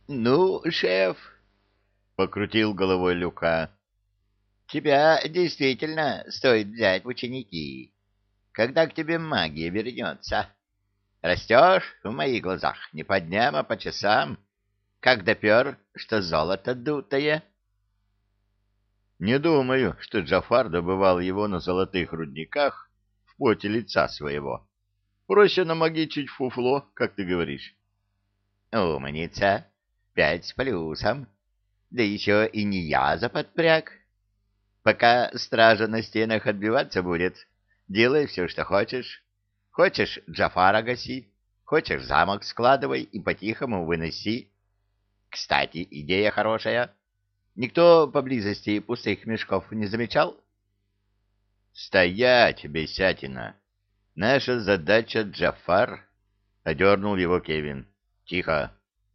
— Ну, шеф, — покрутил головой Люка, — тебя действительно стоит взять в ученики. Когда к тебе магия вернется? Растешь в моих глазах не по дням, а по часам, как допер, что золото дутое. Не думаю, что Джафар добывал его на золотых рудниках в поте лица своего. Проще намагичить фуфло, как ты говоришь. Умница, 5 с плюсом, да еще и не я заподпряг. Пока стража на стенах отбиваться будет, делай все, что хочешь. Хочешь, Джафара гаси, хочешь, замок складывай и по-тихому выноси. Кстати, идея хорошая. Никто поблизости пустых мешков не замечал? Стоять, бесятина! Наша задача Джафар, — одернул его Кевин. Тихо.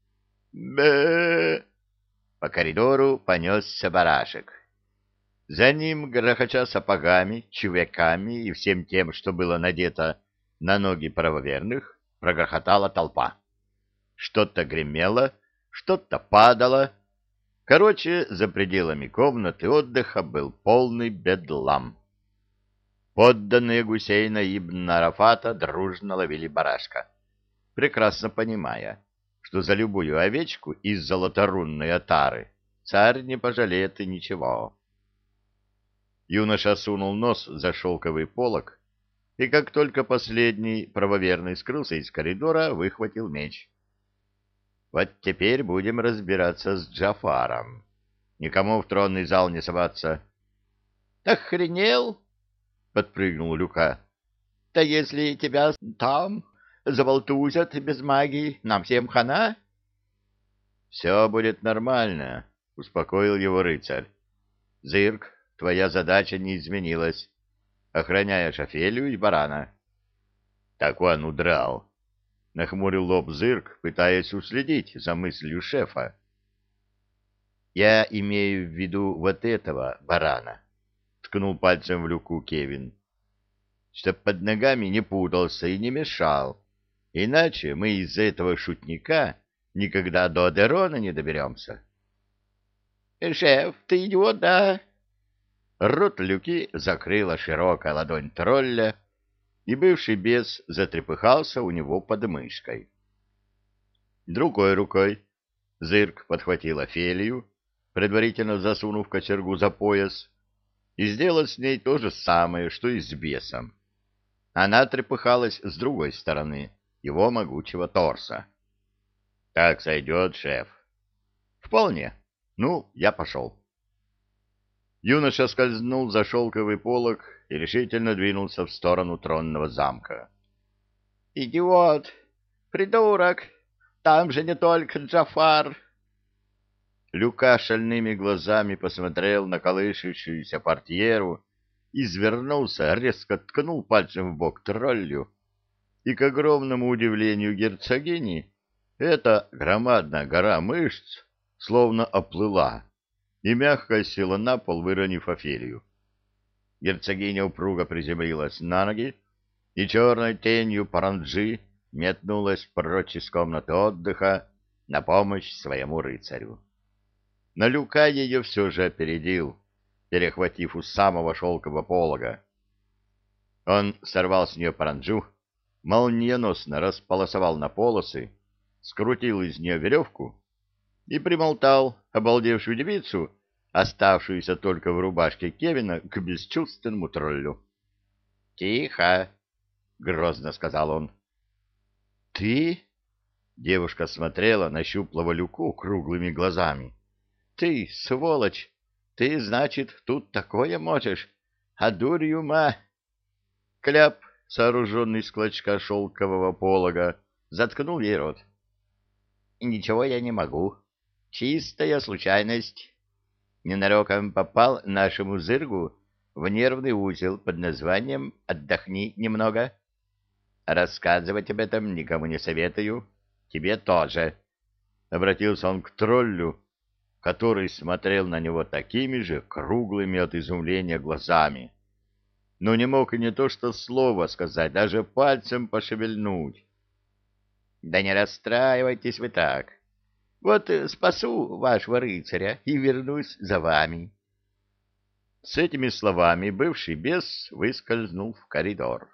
Бе! По коридору понесся барашек. За ним, грохоча сапогами, чувяками и всем тем, что было надето на ноги правоверных, прогрохотала толпа. Что-то гремело, что-то падало. Короче, за пределами комнаты отдыха был полный бедлам. Подданные Гусейна ибн Арафата дружно ловили барашка, прекрасно понимая, что за любую овечку из золоторунной отары царь не пожалеет и ничего. Юноша сунул нос за шелковый полог, и как только последний правоверный скрылся из коридора, выхватил меч. Вот теперь будем разбираться с Джафаром. Никому в тронный зал не соваться. — Охренел? — подпрыгнул Люка. — Да если тебя там заболтузят без магии, нам всем хана? — Все будет нормально, — успокоил его рыцарь. — Зырк, твоя задача не изменилась. Охраняешь Офелию и барана. — Так он удрал. — нахмурил лоб Зырк, пытаясь уследить за мыслью шефа. — Я имею в виду вот этого барана, — ткнул пальцем в Люку Кевин, — чтоб под ногами не путался и не мешал, иначе мы из-за этого шутника никогда до Адерона не доберемся. — Шеф, ты идиот, да? Рот Люки закрыла широкая ладонь тролля, и бывший бес затрепыхался у него под мышкой. Другой рукой Зырк подхватил Офелию, предварительно засунув кочергу за пояс, и сделал с ней то же самое, что и с бесом. Она трепыхалась с другой стороны его могучего торса. — Так сойдет, шеф? — Вполне. Ну, я пошел. Юноша скользнул за шелковый полог и решительно двинулся в сторону тронного замка. — Идиот! Придурок! Там же не только Джафар! Люка шальными глазами посмотрел на колышущуюся портьеру, извернулся, резко ткнул пальцем в бок троллю, и, к огромному удивлению герцогини, эта громадная гора мышц словно оплыла и мягко села на пол, выронив Офелию. Герцогиня упруго приземлилась на ноги, и черной тенью паранджи метнулась прочь из комнаты отдыха на помощь своему рыцарю. Но Люка ее все же опередил, перехватив у самого шелкового полога. Он сорвал с нее паранджу, молниеносно располосовал на полосы, скрутил из нее веревку и примотал обалдевшую девицу, оставшуюся только в рубашке Кевина, к бесчувственному троллю. — Тихо! — грозно сказал он. — Ты? — девушка смотрела на щуплого Люку круглыми глазами. — Ты, сволочь! Ты, значит, тут такое можешь? А дурью ма... Кляп, сооруженный из клочка шелкового полога, заткнул ей рот. — Ничего я не могу. Чистая случайность. Ненароком попал нашему зыргу в нервный узел под названием «Отдохни немного». Рассказывать об этом никому не советую. Тебе тоже. Обратился он к троллю, который смотрел на него такими же круглыми от изумления глазами, но не мог и не то что слова сказать, даже пальцем пошевельнуть. — Да не расстраивайтесь вы так. Вот спасу вашего рыцаря и вернусь за вами. С этими словами бывший бес выскользнул в коридор.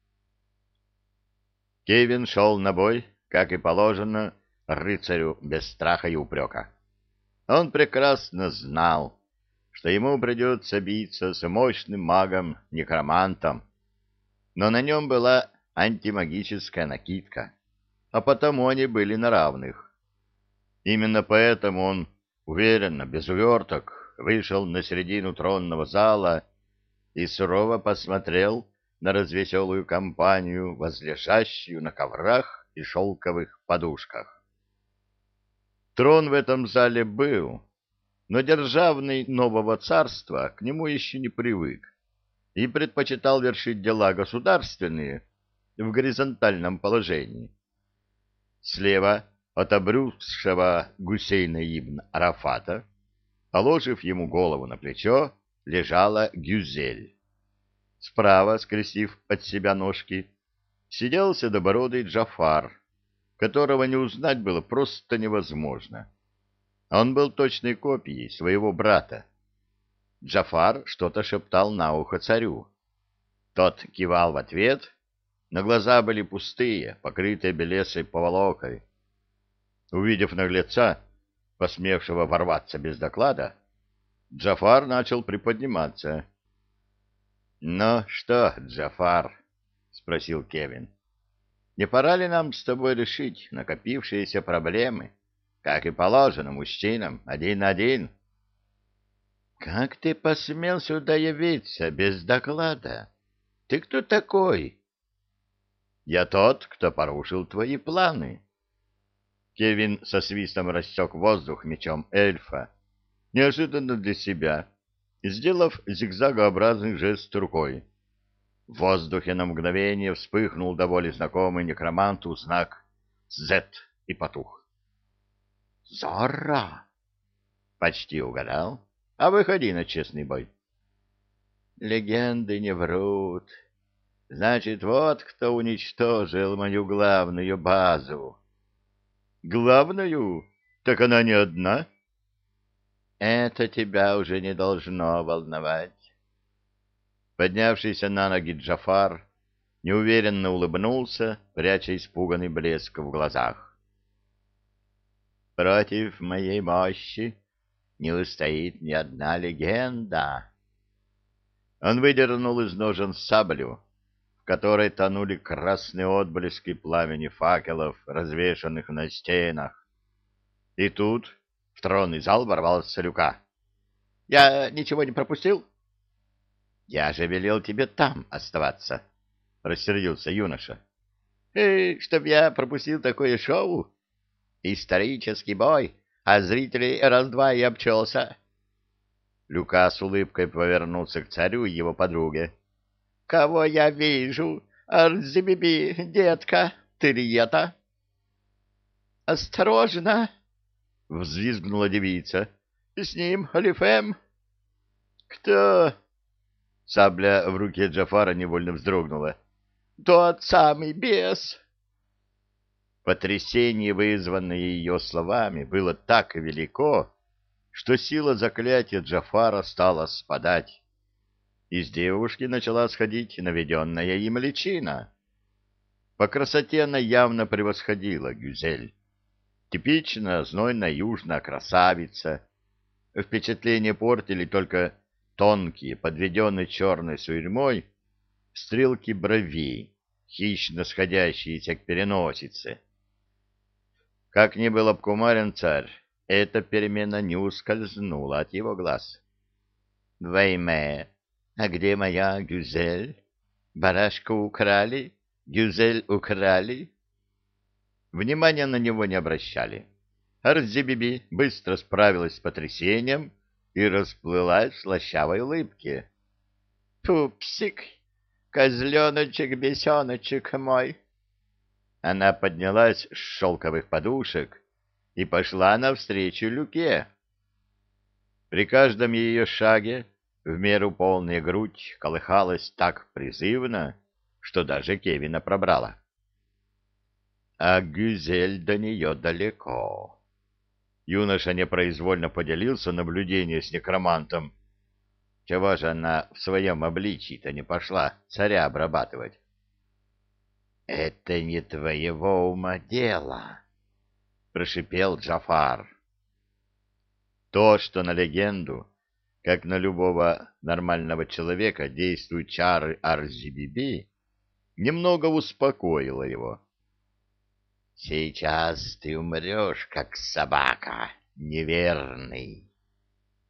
Кевин шел на бой, как и положено, рыцарю без страха и упрека. Он прекрасно знал, что ему придется биться с мощным магом-некромантом, но на нем была антимагическая накидка, а потому они были на равных. Именно поэтому он уверенно, без уверток, вышел на середину тронного зала и сурово посмотрел на развеселую компанию, возлежащую на коврах и шелковых подушках. Трон в этом зале был, но державный нового царства к нему еще не привык и предпочитал вершить дела государственные в горизонтальном положении. Слева от обрюзгшего Гусейна ибн Арафата, положив ему голову на плечо, лежала Гюзель. Справа, скрестив от себя ножки, сидел седобородый Джафар, которого не узнать было просто невозможно. Он был точной копией своего брата. Джафар что-то шептал на ухо царю. Тот кивал в ответ, но глаза были пустые, покрытые белесой поволокой. Увидев наглеца, посмевшего ворваться без доклада, Джафар начал приподниматься. — Ну что, Джафар? — спросил Кевин. — Не пора ли нам с тобой решить накопившиеся проблемы, как и положено мужчинам, один на один? — Как ты посмел сюда явиться без доклада? Ты кто такой? — Я тот, кто порушил твои планы. Кевин со свистом рассек воздух мечом эльфа, неожиданно для себя, сделав зигзагообразный жест рукой. В воздухе на мгновение вспыхнул до боли знакомый некроманту знак «Z» и потух. «Зорро!» «Почти угадал. А выходи на честный бой». «Легенды не врут. Значит, вот кто уничтожил мою главную базу». «Главную? Так она не одна?» «Это тебя уже не должно волновать». Поднявшийся на ноги Джафар неуверенно улыбнулся, пряча испуганный блеск в глазах. «Против моей мощи не устоит ни одна легенда». Он выдернул из ножен саблю, в которой тонули красные отблески пламени факелов, развешанных на стенах. И тут в тронный зал ворвался Люка. — Я ничего не пропустил? — Я же велел тебе там оставаться, — рассердился юноша. — Чтоб я пропустил такое шоу? Исторический бой, а зрителей раз-два и обчелся. Люка с улыбкой повернулся к царю и его подруге. — Кого я вижу? Арзибиби, детка, ты ли это? — Осторожно! — взвизгнула девица. — С ним Алифем. — Кто? Сабля в руке Джафара невольно вздрогнула. — Тот самый бес. Потрясение, вызванное ее словами, было так велико, что сила заклятия Джафара стала спадать. Из девушки начала сходить наведенная им личина. По красоте она явно превосходила Гюзель. Типично знойная южная красавица. Впечатление портили только тонкие, подведенные черной сурьмой, стрелки бровей, хищно сходящиеся к переносице. Как ни был обкумарен царь, эта перемена не ускользнула от его глаз. — Вейме, а где моя Гюзель? Барашку украли? Гюзель украли? Внимания на него не обращали. Арзибиби быстро справилась с потрясением и расплылась в слащавой улыбке. — Пупсик, козленочек-бесеночек мой! Она поднялась с шелковых подушек и пошла навстречу Люке. При каждом ее шаге в меру полная грудь колыхалась так призывно, что даже Кевина пробрала. А Гюзель до нее далеко. Юноша непроизвольно поделился наблюдением с некромантом. Чего же она в своем обличии-то не пошла царя обрабатывать? — Это не твоего ума дело, — прошипел Джафар. То, что на легенду, как на любого нормального человека, действуют чары Арзибиби, немного успокоило его. — Сейчас ты умрешь, как собака, неверный.